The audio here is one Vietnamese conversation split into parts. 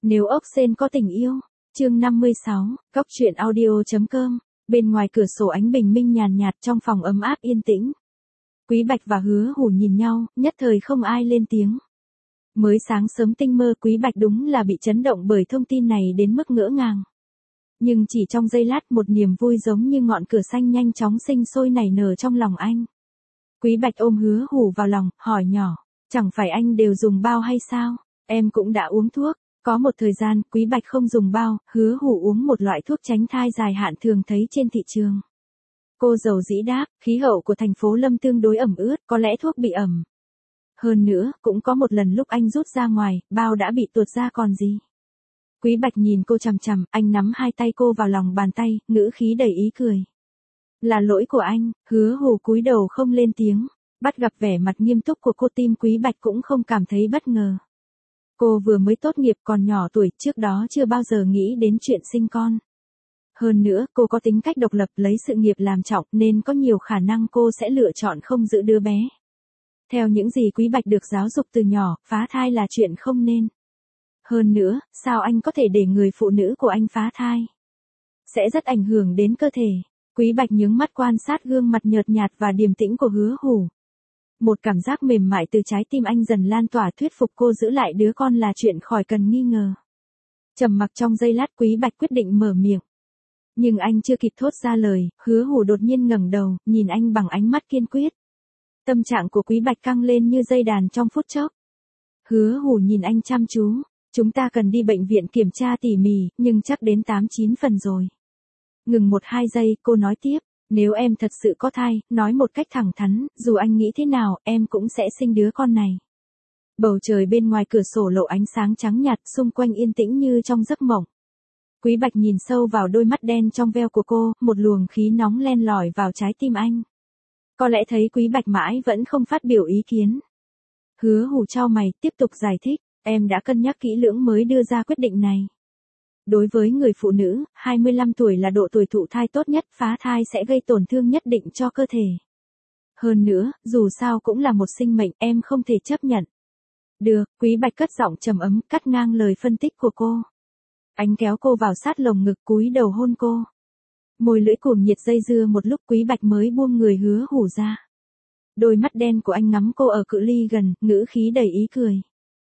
Nếu ốc sên có tình yêu. Chương 56, Cóc truyện audio.com. Bên ngoài cửa sổ ánh bình minh nhàn nhạt trong phòng ấm áp yên tĩnh. Quý Bạch và Hứa Hủ nhìn nhau, nhất thời không ai lên tiếng. Mới sáng sớm tinh mơ Quý Bạch đúng là bị chấn động bởi thông tin này đến mức ngỡ ngàng. Nhưng chỉ trong giây lát một niềm vui giống như ngọn cửa xanh nhanh chóng sinh sôi nảy nở trong lòng anh. Quý Bạch ôm Hứa Hủ vào lòng, hỏi nhỏ, chẳng phải anh đều dùng bao hay sao? Em cũng đã uống thuốc. Có một thời gian, Quý Bạch không dùng bao, Hứa Hủ uống một loại thuốc tránh thai dài hạn thường thấy trên thị trường. Cô dầu dĩ đáp, khí hậu của thành phố Lâm tương đối ẩm ướt, có lẽ thuốc bị ẩm. Hơn nữa, cũng có một lần lúc anh rút ra ngoài, bao đã bị tuột ra còn gì. Quý Bạch nhìn cô chằm chằm, anh nắm hai tay cô vào lòng bàn tay, ngữ khí đầy ý cười. Là lỗi của anh. Hứa Hủ cúi đầu không lên tiếng. Bắt gặp vẻ mặt nghiêm túc của cô, tim Quý Bạch cũng không cảm thấy bất ngờ. Cô vừa mới tốt nghiệp còn nhỏ tuổi, trước đó chưa bao giờ nghĩ đến chuyện sinh con. Hơn nữa, cô có tính cách độc lập, lấy sự nghiệp làm trọng nên có nhiều khả năng cô sẽ lựa chọn không giữ đứa bé. Theo những gì Quý Bạch được giáo dục từ nhỏ, phá thai là chuyện không nên. Hơn nữa, sao anh có thể để người phụ nữ của anh phá thai? Sẽ rất ảnh hưởng đến cơ thể. Quý Bạch nhướng mắt quan sát gương mặt nhợt nhạt và điềm tĩnh của Hứa Hủ. Một cảm giác mềm mại từ trái tim anh dần lan tỏa, thuyết phục cô giữ lại đứa con là chuyện khỏi cần nghi ngờ. Trầm mặc trong giây lát, Quý Bạch quyết định mở miệng. Nhưng anh chưa kịp thốt ra lời, Hứa Hủ đột nhiên ngẩng đầu, nhìn anh bằng ánh mắt kiên quyết. Tâm trạng của Quý Bạch căng lên như dây đàn trong phút chốc. Hứa Hủ nhìn anh chăm chú. Chúng ta cần đi bệnh viện kiểm tra tỉ mỉ, nhưng chắc đến 8-9 phần rồi. Ngừng 1-2 giây, cô nói tiếp. Nếu em thật sự có thai, nói một cách thẳng thắn, dù anh nghĩ thế nào, em cũng sẽ sinh đứa con này. Bầu trời bên ngoài cửa sổ lộ ánh sáng trắng nhạt, xung quanh yên tĩnh như trong giấc mộng. Quý Bạch nhìn sâu vào đôi mắt đen trong veo của cô, một luồng khí nóng len lỏi vào trái tim anh. Có lẽ thấy Quý Bạch mãi vẫn không phát biểu ý kiến. Hứa Hủ chau mày, tiếp tục giải thích, em đã cân nhắc kỹ lưỡng mới đưa ra quyết định này. Đối với người phụ nữ, 25 tuổi là độ tuổi thụ thai tốt nhất, phá thai sẽ gây tổn thương nhất định cho cơ thể. Hơn nữa, dù sao cũng là một sinh mệnh, em không thể chấp nhận. Được, Quý Bạch cất giọng trầm ấm, cắt ngang lời phân tích của cô. Anh kéo cô vào sát lồng ngực, cúi đầu hôn cô. Môi lưỡi cuồng nhiệt dây dưa một lúc, Quý Bạch mới buông người Hứa Hủ ra. Đôi mắt đen của anh ngắm cô ở cự ly gần, ngữ khí đầy ý cười.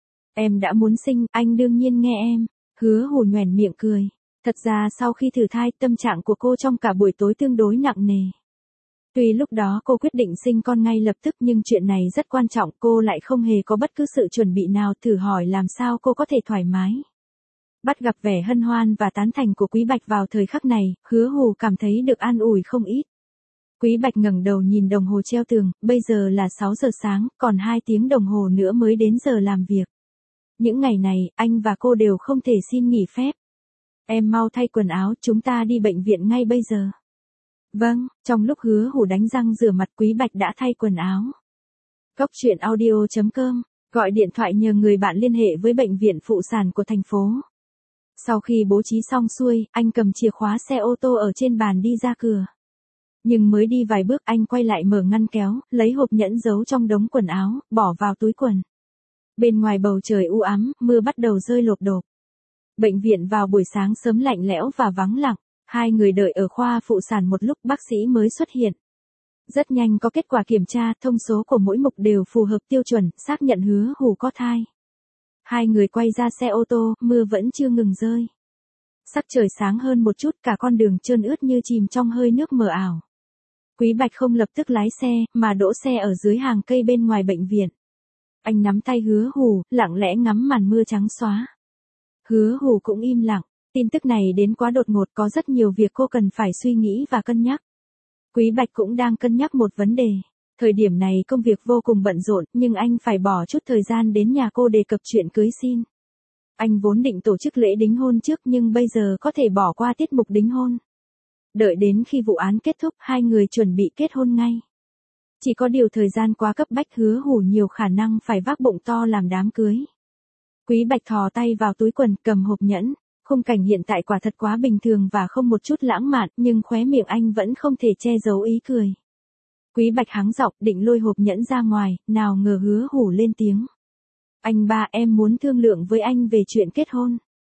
Em đã muốn sinh, anh đương nhiên nghe em. Hứa Hủ nhoẻn miệng cười. Thật ra sau khi thử thai, tâm trạng của cô trong cả buổi tối tương đối nặng nề. Tuy lúc đó cô quyết định sinh con ngay lập tức, nhưng chuyện này rất quan trọng, cô lại không hề có bất cứ sự chuẩn bị nào, thử hỏi làm sao cô có thể thoải mái. Bắt gặp vẻ hân hoan và tán thành của Quý Bạch vào thời khắc này, Hứa Hủ cảm thấy được an ủi không ít. Quý Bạch ngẩng đầu nhìn đồng hồ treo tường, bây giờ là 6 giờ sáng, còn 2 tiếng đồng hồ nữa mới đến giờ làm việc. Những ngày này, anh và cô đều không thể xin nghỉ phép. Em mau thay quần áo, chúng ta đi bệnh viện ngay bây giờ. Vâng, trong lúc Hứa Hủ đánh răng rửa mặt, Quý Bạch đã thay quần áo. Cóc truyện audio.com, gọi điện thoại nhờ người bạn liên hệ với bệnh viện phụ sản của thành phố. Sau khi bố trí xong xuôi, anh cầm chìa khóa xe ô tô ở trên bàn đi ra cửa. Nhưng mới đi vài bước anh quay lại mở ngăn kéo, lấy hộp nhẫn giấu trong đống quần áo, bỏ vào túi quần. Bên ngoài bầu trời u ám, mưa bắt đầu rơi lộp độp. Bệnh viện vào buổi sáng sớm lạnh lẽo và vắng lặng. Hai người đợi ở khoa phụ sản một lúc, bác sĩ mới xuất hiện. Rất nhanh có kết quả kiểm tra, thông số của mỗi mục đều phù hợp tiêu chuẩn, xác nhận Hứa Hủ có thai. Hai người quay ra xe ô tô, mưa vẫn chưa ngừng rơi. Sắc trời sáng hơn một chút, cả con đường trơn ướt như chìm trong hơi nước mờ ảo. Quý Bạch không lập tức lái xe, mà đỗ xe ở dưới hàng cây bên ngoài bệnh viện. Anh nắm tay Hứa Hủ, lặng lẽ ngắm màn mưa trắng xóa. Hứa Hủ cũng im lặng, tin tức này đến quá đột ngột, có rất nhiều việc cô cần phải suy nghĩ và cân nhắc. Quý Bạch cũng đang cân nhắc một vấn đề. Thời điểm này công việc vô cùng bận rộn, nhưng anh phải bỏ chút thời gian đến nhà cô đề cập chuyện cưới xin. Anh vốn định tổ chức lễ đính hôn trước, nhưng bây giờ có thể bỏ qua tiết mục đính hôn. Đợi đến khi vụ án kết thúc, hai người chuẩn bị kết hôn ngay. Chỉ có điều thời gian quá cấp bách, Hứa Hủ nhiều khả năng phải vác bụng to làm đám cưới. Quý Bạch thò tay vào túi quần, cầm hộp nhẫn. Khung cảnh hiện tại quả thật quá bình thường và không một chút lãng mạn, nhưng khóe miệng anh vẫn không thể che giấu ý cười. Quý Bạch hắng giọng, định lôi hộp nhẫn ra ngoài, nào ngờ Hứa Hủ lên tiếng. Anh ba, em muốn thương lượng với anh về chuyện kết hôn.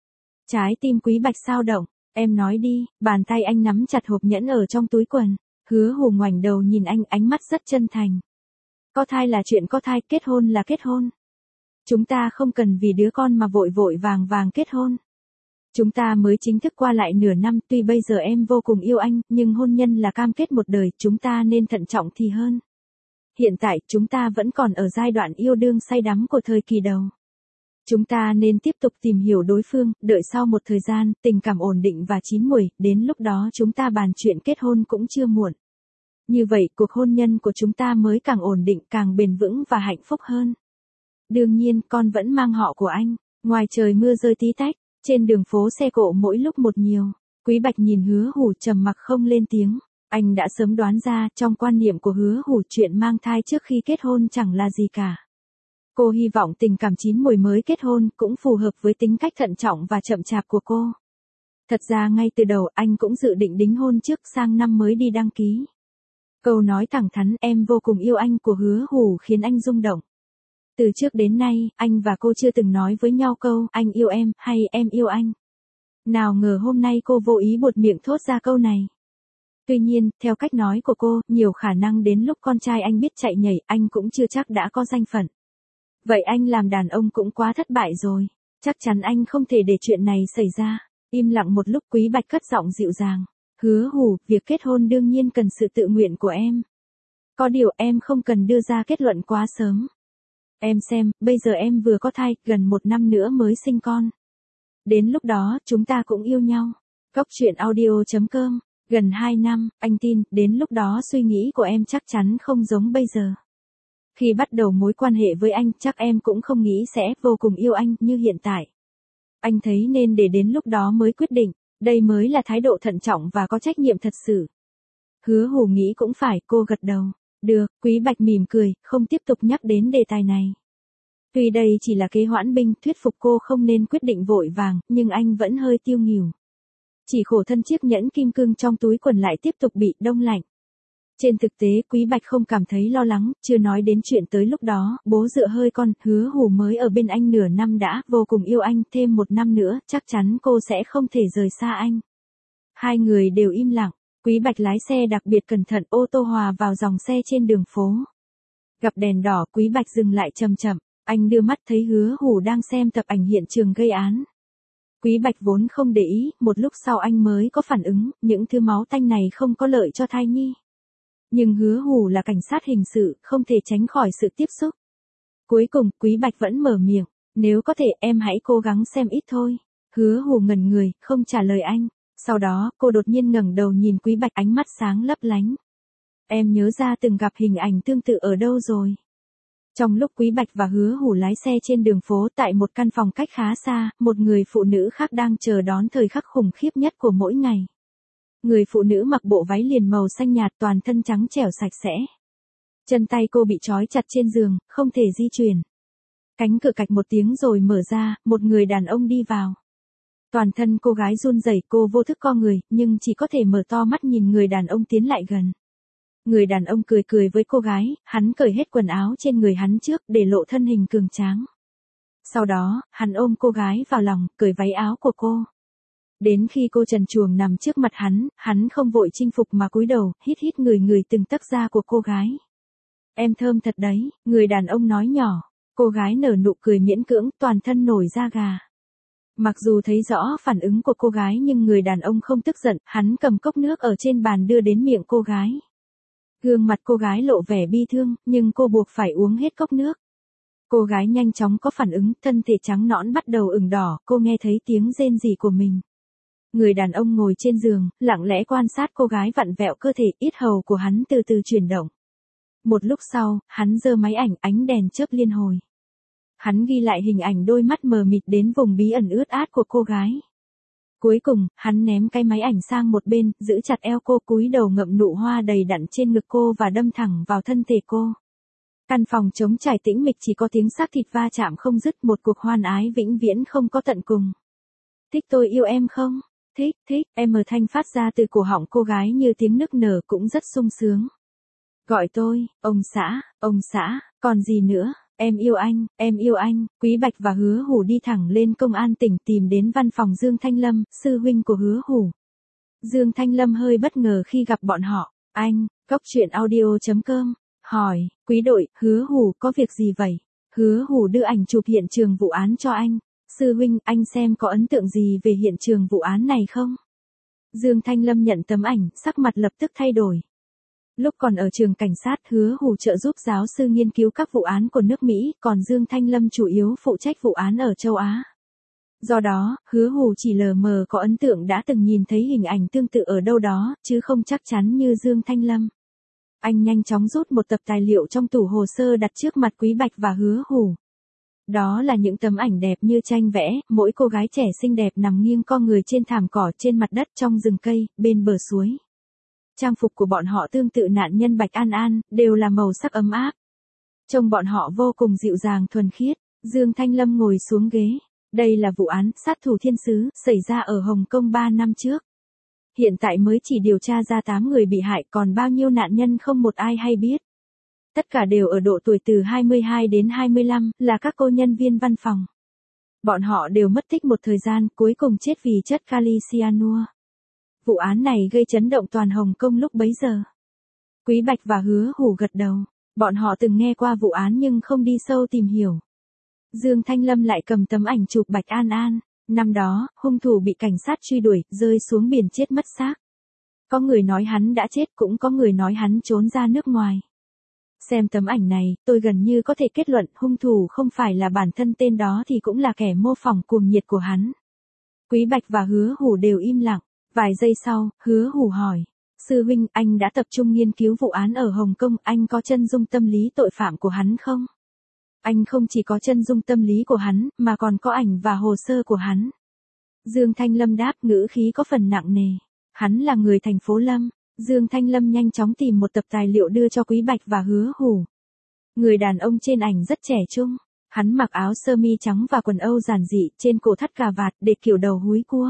Trái tim Quý Bạch sao động, em nói đi, bàn tay anh nắm chặt hộp nhẫn ở trong túi quần. Hứa Hủ ngoảnh đầu nhìn anh, ánh mắt rất chân thành. Có thai là chuyện có thai, kết hôn là kết hôn. Chúng ta không cần vì đứa con mà vội vội vàng vàng kết hôn. Chúng ta mới chính thức qua lại nửa năm, tuy bây giờ em vô cùng yêu anh, nhưng hôn nhân là cam kết một đời, chúng ta nên thận trọng thì hơn. Hiện tại, chúng ta vẫn còn ở giai đoạn yêu đương say đắm của thời kỳ đầu. Chúng ta nên tiếp tục tìm hiểu đối phương, đợi sau một thời gian, tình cảm ổn định và chín muồi, đến lúc đó chúng ta bàn chuyện kết hôn cũng chưa muộn. Như vậy, cuộc hôn nhân của chúng ta mới càng ổn định, càng bền vững và hạnh phúc hơn. Đương nhiên, con vẫn mang họ của anh. Ngoài trời mưa rơi tí tách, trên đường phố xe cộ mỗi lúc một nhiều. Quý Bạch nhìn Hứa Hủ trầm mặc không lên tiếng. Anh đã sớm đoán ra, trong quan niệm của Hứa Hủ chuyện mang thai trước khi kết hôn chẳng là gì cả. Cô hy vọng tình cảm chín muồi mới kết hôn cũng phù hợp với tính cách thận trọng và chậm chạp của cô. Thật ra ngay từ đầu anh cũng dự định đính hôn trước, sang năm mới đi đăng ký. Câu nói thẳng thắn em vô cùng yêu anh của Hứa Hủ khiến anh rung động. Từ trước đến nay, anh và cô chưa từng nói với nhau câu anh yêu em hay em yêu anh. Nào ngờ hôm nay cô vô ý buột miệng thốt ra câu này. Tuy nhiên, theo cách nói của cô, nhiều khả năng đến lúc con trai anh biết chạy nhảy, anh cũng chưa chắc đã có danh phận. Vậy anh làm đàn ông cũng quá thất bại rồi. Chắc chắn anh không thể để chuyện này xảy ra. Im lặng một lúc, Quý Bạch cất giọng dịu dàng. Hứa Hủ, việc kết hôn đương nhiên cần sự tự nguyện của em. Có điều em không cần đưa ra kết luận quá sớm. Em xem, bây giờ em vừa có thai, gần 1 năm nữa mới sinh con. Đến lúc đó, chúng ta cũng yêu nhau. Góc truyện audio.com. Gần 2 năm, anh tin, đến lúc đó suy nghĩ của em chắc chắn không giống bây giờ. Khi bắt đầu mối quan hệ với anh, chắc em cũng không nghĩ sẽ vô cùng yêu anh như hiện tại. Anh thấy nên để đến lúc đó mới quyết định, đây mới là thái độ thận trọng và có trách nhiệm thật sự. Hứa Hủ nghĩ cũng phải, cô gật đầu. Được, Quý Bạch mỉm cười, không tiếp tục nhắc đến đề tài này. Tuy đây chỉ là kế hoãn binh, thuyết phục cô không nên quyết định vội vàng, nhưng anh vẫn hơi tiêu nghỉu. Chỉ khổ thân chiếc nhẫn kim cương trong túi quần lại tiếp tục bị đông lạnh. Trên thực tế, Quý Bạch không cảm thấy lo lắng, chưa nói đến chuyện tới lúc đó, bố dựa hơi con, Hứa Hủ mới ở bên anh nửa năm đã, vô cùng yêu anh, thêm 1 năm nữa, chắc chắn cô sẽ không thể rời xa anh. Hai người đều im lặng, Quý Bạch lái xe đặc biệt cẩn thận, ô tô hòa vào dòng xe trên đường phố. Gặp đèn đỏ, Quý Bạch dừng lại chậm chậm, anh đưa mắt thấy Hứa Hủ đang xem tập ảnh hiện trường gây án. Quý Bạch vốn không để ý, một lúc sau anh mới có phản ứng, những thứ máu tanh này không có lợi cho thai nhi. Nhưng Hứa Hủ là cảnh sát hình sự, không thể tránh khỏi sự tiếp xúc. Cuối cùng, Quý Bạch vẫn mở miệng, nếu có thể em hãy cố gắng xem ít thôi. Hứa Hủ ngẩn người, không trả lời anh. Sau đó, cô đột nhiên ngẩng đầu nhìn Quý Bạch, ánh mắt sáng lấp lánh. Em nhớ ra từng gặp hình ảnh tương tự ở đâu rồi. Trong lúc Quý Bạch và Hứa Hủ lái xe trên đường phố, tại một căn phòng cách khá xa, một người phụ nữ khác đang chờ đón thời khắc khủng khiếp nhất của mỗi ngày. Người phụ nữ mặc bộ váy liền màu xanh nhạt, toàn thân trắng trẻo sạch sẽ. Chân tay cô bị trói chặt trên giường, không thể di chuyển. Cánh cửa cạch một tiếng rồi mở ra, một người đàn ông đi vào. Toàn thân cô gái run rẩy, cô vô thức co người, nhưng chỉ có thể mở to mắt nhìn người đàn ông tiến lại gần. Người đàn ông cười cười với cô gái, hắn cởi hết quần áo trên người hắn trước để lộ thân hình cường tráng. Sau đó, hắn ôm cô gái vào lòng, cởi váy áo của cô. Đến khi cô trần truồng nằm trước mặt hắn không vội chinh phục mà cúi đầu, hít hít người từng tấc da của cô gái. Em thơm thật đấy, người đàn ông nói nhỏ. Cô gái nở nụ cười miễn cưỡng, toàn thân nổi da gà. Mặc dù thấy rõ phản ứng của cô gái nhưng người đàn ông không tức giận, hắn cầm cốc nước ở trên bàn đưa đến miệng cô gái. Gương mặt cô gái lộ vẻ bi thương, nhưng cô buộc phải uống hết cốc nước. Cô gái nhanh chóng có phản ứng, thân thể trắng nõn bắt đầu ửng đỏ, cô nghe thấy tiếng rên rỉ của mình. Người đàn ông ngồi trên giường, lặng lẽ quan sát cô gái vặn vẹo cơ thể, yết hầu của hắn từ từ chuyển động. Một lúc sau, hắn giơ máy ảnh, ánh đèn chớp liên hồi. Hắn ghi lại hình ảnh đôi mắt mờ mịt đến vùng bí ẩn ướt át của cô gái. Cuối cùng, hắn ném cái máy ảnh sang một bên, giữ chặt eo cô, cúi đầu ngậm nụ hoa đầy đặn trên ngực cô và đâm thẳng vào thân thể cô. Căn phòng trống trải tĩnh mịch, chỉ có tiếng xác thịt va chạm không dứt, một cuộc hoan ái vĩnh viễn không có tận cùng. Thích tôi yêu em không? Thích, thích, em ở thanh phát ra từ cổ họng cô gái như tiếng nức nở, cũng rất sung sướng. Gọi tôi, ông xã, còn gì nữa? em yêu anh, Quý Bạch và Hứa Hủ đi thẳng lên công an tỉnh tìm đến văn phòng Dương Thanh Lâm, sư huynh của Hứa Hủ. Dương Thanh Lâm hơi bất ngờ khi gặp bọn họ, anh, Cốc Truyện Audio.com, hỏi, Quý đội, Hứa Hủ có việc gì vậy? Hứa Hủ đưa ảnh chụp hiện trường vụ án cho anh, sư huynh, anh xem có ấn tượng gì về hiện trường vụ án này không? Dương Thanh Lâm nhận tấm ảnh, sắc mặt lập tức thay đổi. Lúc còn ở trường cảnh sát, Hứa Hủ trợ giúp giáo sư nghiên cứu các vụ án của nước Mỹ, còn Dương Thanh Lâm chủ yếu phụ trách vụ án ở châu Á. Do đó, Hứa Hủ chỉ lờ mờ có ấn tượng đã từng nhìn thấy hình ảnh tương tự ở đâu đó, chứ không chắc chắn như Dương Thanh Lâm. Anh nhanh chóng rút một tập tài liệu trong tủ hồ sơ đặt trước mặt Quý Bạch và Hứa Hủ. Đó là những tấm ảnh đẹp như tranh vẽ, mỗi cô gái trẻ xinh đẹp nằm nghiêng co người trên thảm cỏ trên mặt đất trong rừng cây, bên bờ suối. Trang phục của bọn họ tương tự nạn nhân Bạch An An, đều là màu sắc ấm áp. Trông bọn họ vô cùng dịu dàng thuần khiết. Dương Thanh Lâm ngồi xuống ghế. Đây là vụ án sát thủ thiên sứ xảy ra ở Hồng Kông 3 năm trước. Hiện tại mới chỉ điều tra ra 8 người bị hại, còn bao nhiêu nạn nhân không một ai hay biết. Tất cả đều ở độ tuổi từ 22 đến 25, là các cô nhân viên văn phòng. Bọn họ đều mất tích một thời gian, cuối cùng chết vì chất kali cyanua. Vụ án này gây chấn động toàn Hồng Kông lúc bấy giờ. Quý Bạch và Hứa Hủ gật đầu. Bọn họ từng nghe qua vụ án nhưng không đi sâu tìm hiểu. Dương Thanh Lâm lại cầm tấm ảnh chụp Bạch An An. Năm đó, hung thủ bị cảnh sát truy đuổi, rơi xuống biển chết mất xác. Có người nói hắn đã chết, cũng có người nói hắn trốn ra nước ngoài. Xem tấm ảnh này, tôi gần như có thể kết luận hung thủ không phải là bản thân tên đó thì cũng là kẻ mô phỏng cuồng nhiệt của hắn. Quý Bạch và Hứa Hủ đều im lặng. Vài giây sau, Hứa Hủ hỏi. Sư huynh, anh đã tập trung nghiên cứu vụ án ở Hồng Kông, anh có chân dung tâm lý tội phạm của hắn không? Anh không chỉ có chân dung tâm lý của hắn, mà còn có ảnh và hồ sơ của hắn. Dương Thanh Lâm đáp, ngữ khí có phần nặng nề. Hắn là người thành phố Lâm. Dương Thanh Lâm nhanh chóng tìm một tập tài liệu đưa cho Quý Bạch và Hứa Hủ. Người đàn ông trên ảnh rất trẻ trung. Hắn mặc áo sơ mi trắng và quần âu giản dị, trên cổ thắt cà vạt để kiểu đầu húi cua.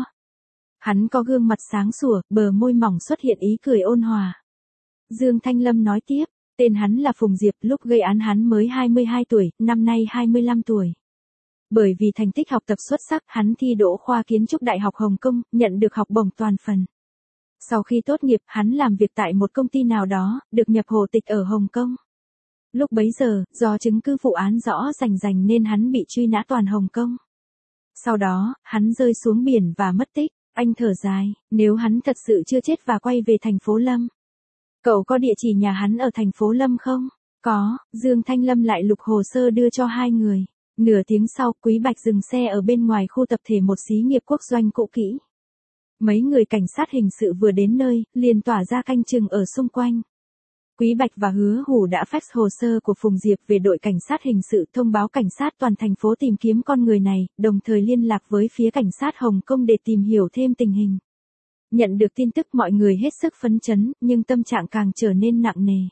Hắn có gương mặt sáng sủa, bờ môi mỏng xuất hiện ý cười ôn hòa. Dương Thanh Lâm nói tiếp, tên hắn là Phùng Diệp, lúc gây án hắn mới 22 tuổi, năm nay 25 tuổi. Bởi vì thành tích học tập xuất sắc, hắn thi đỗ khoa kiến trúc Đại học Hồng Kông, nhận được học bổng toàn phần. Sau khi tốt nghiệp, hắn làm việc tại một công ty nào đó, được nhập hộ tịch ở Hồng Kông. Lúc bấy giờ, do chứng cứ vụ án rõ rành nên hắn bị truy nã toàn Hồng Kông. Sau đó, hắn rơi xuống biển và mất tích. Anh thở dài, nếu hắn thật sự chưa chết và quay về thành phố Lâm. Cậu có địa chỉ nhà hắn ở thành phố Lâm không? Có, Dương Thanh Lâm lại lục hồ sơ đưa cho hai người. Nửa tiếng sau, Quý Bạch dừng xe ở bên ngoài khu tập thể một xí nghiệp quốc doanh cũ kỹ. Mấy người cảnh sát hình sự vừa đến nơi, liền tỏa ra canh chừng ở xung quanh. Quý Bạch và Hứa Hủ đã fax hồ sơ của Phùng Diệp về đội cảnh sát hình sự thông báo cảnh sát toàn thành phố tìm kiếm con người này, đồng thời liên lạc với phía cảnh sát Hồng Kông để tìm hiểu thêm tình hình. Nhận được tin tức mọi người hết sức phấn chấn, nhưng tâm trạng càng trở nên nặng nề.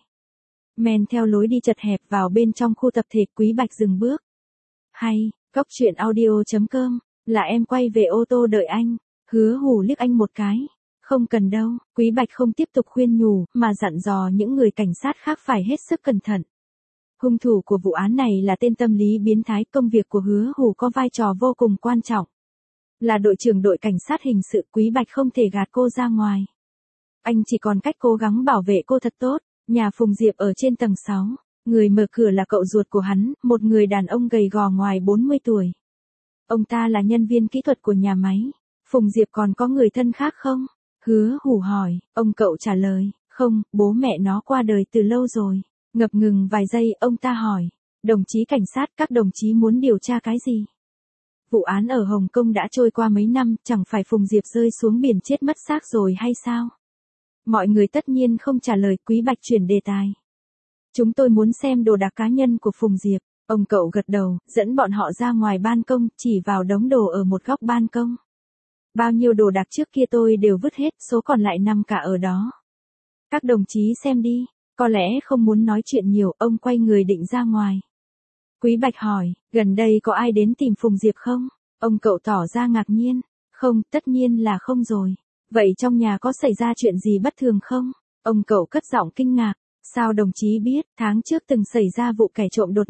Men theo lối đi chật hẹp vào bên trong khu tập thể, Quý Bạch dừng bước. Hay, Cốc Truyện Audio.com, là em quay về ô tô đợi anh. Hứa Hủ liếc anh một cái. Không cần đâu, Quý Bạch không tiếp tục khuyên nhủ, mà dặn dò những người cảnh sát khác phải hết sức cẩn thận. Hung thủ của vụ án này là tên tâm lý biến thái, công việc của Hứa Hủ có vai trò vô cùng quan trọng. Là đội trưởng đội cảnh sát hình sự, Quý Bạch không thể gạt cô ra ngoài. Anh chỉ còn cách cố gắng bảo vệ cô thật tốt. Nhà Phùng Diệp ở trên tầng 6. Người mở cửa là cậu ruột của hắn, một người đàn ông gầy gò ngoài 40 tuổi. Ông ta là nhân viên kỹ thuật của nhà máy. Phùng Diệp còn có người thân khác không? Hứa Hủ hỏi, ông cậu trả lời, không, bố mẹ nó qua đời từ lâu rồi. Ngập ngừng vài giây, ông ta hỏi, đồng chí cảnh sát, các đồng chí muốn điều tra cái gì? Vụ án ở Hồng Kông đã trôi qua mấy năm, chẳng phải Phùng Diệp rơi xuống biển chết mất xác rồi hay sao? Mọi người tất nhiên không trả lời. Quý Bạch chuyển đề tài. Chúng tôi muốn xem đồ đạc cá nhân của Phùng Diệp. Ông cậu gật đầu, dẫn bọn họ ra ngoài ban công, chỉ vào đống đồ ở một góc ban công. Bao nhiêu đồ đạc trước kia tôi đều vứt hết, số còn lại nằm cả ở đó. Các đồng chí xem đi. Có lẽ không muốn nói chuyện nhiều, ông quay người định ra ngoài. Quý Bạch hỏi, gần đây có ai đến tìm Phùng Diệp không? Ông cậu tỏ ra ngạc nhiên. Không, tất nhiên là không rồi. Vậy trong nhà có xảy ra chuyện gì bất thường không? Ông cậu cất giọng kinh ngạc. Sao đồng chí biết, tháng trước từng xảy ra vụ kẻ trộm đột nhập.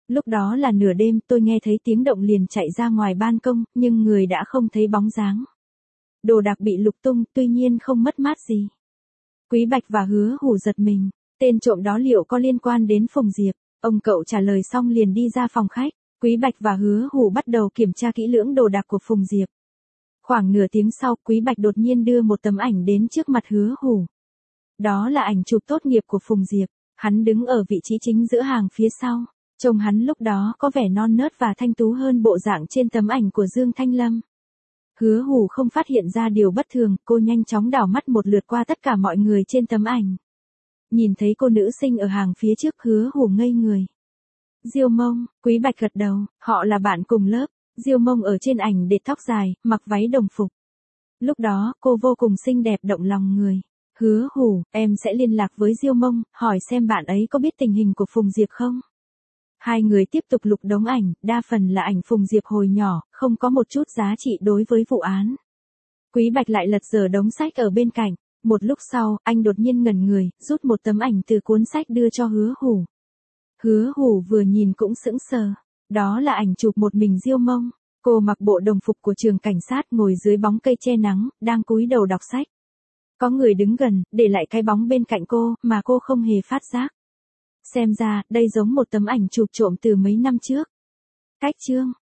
Lúc đó là nửa đêm, tôi nghe thấy tiếng động liền chạy ra ngoài ban công, nhưng người đã không thấy bóng dáng. Đồ đạc bị lục tung, tuy nhiên không mất mát gì. Quý Bạch và Hứa Hủ giật mình, tên trộm đó liệu có liên quan đến Phùng Diệp? Ông cậu trả lời xong liền đi ra phòng khách. Quý Bạch và Hứa Hủ bắt đầu kiểm tra kỹ lưỡng đồ đạc của Phùng Diệp. Khoảng nửa tiếng sau, Quý Bạch đột nhiên đưa một tấm ảnh đến trước mặt Hứa Hủ. Đó là ảnh chụp tốt nghiệp của Phùng Diệp. Hắn đứng ở vị trí chính giữa hàng phía sau. Trông hắn lúc đó có vẻ non nớt và thanh tú hơn bộ dạng trên tấm ảnh của Dương Thanh Lâm. Hứa Hủ không phát hiện ra điều bất thường, cô nhanh chóng đảo mắt một lượt qua tất cả mọi người trên tấm ảnh. Nhìn thấy cô nữ sinh ở hàng phía trước, Hứa Hủ ngây người. Diêu Mông, Quý Bạch gật đầu, họ là bạn cùng lớp. Diêu Mông ở trên ảnh để tóc dài, mặc váy đồng phục. Lúc đó, cô vô cùng xinh đẹp động lòng người. Hứa Hủ, em sẽ liên lạc với Diêu Mông, hỏi xem bạn ấy có biết tình hình của Phùng Diệp không? Hai người tiếp tục lục đống ảnh, đa phần là ảnh Phùng Diệp hồi nhỏ, không có một chút giá trị đối với vụ án. Quý Bạch lại lật dở đống sách ở bên cạnh. Một lúc sau, anh đột nhiên ngẩn người, rút một tấm ảnh từ cuốn sách đưa cho Hứa Hủ. Hứa Hủ vừa nhìn cũng sững sờ. Đó là ảnh chụp một mình Diêu Mông. Cô mặc bộ đồng phục của trường cảnh sát, ngồi dưới bóng cây che nắng, đang cúi đầu đọc sách. Có người đứng gần, để lại cái bóng bên cạnh cô, mà cô không hề phát giác. Xem ra, đây giống một tấm ảnh chụp trộm từ mấy năm trước. Cách chương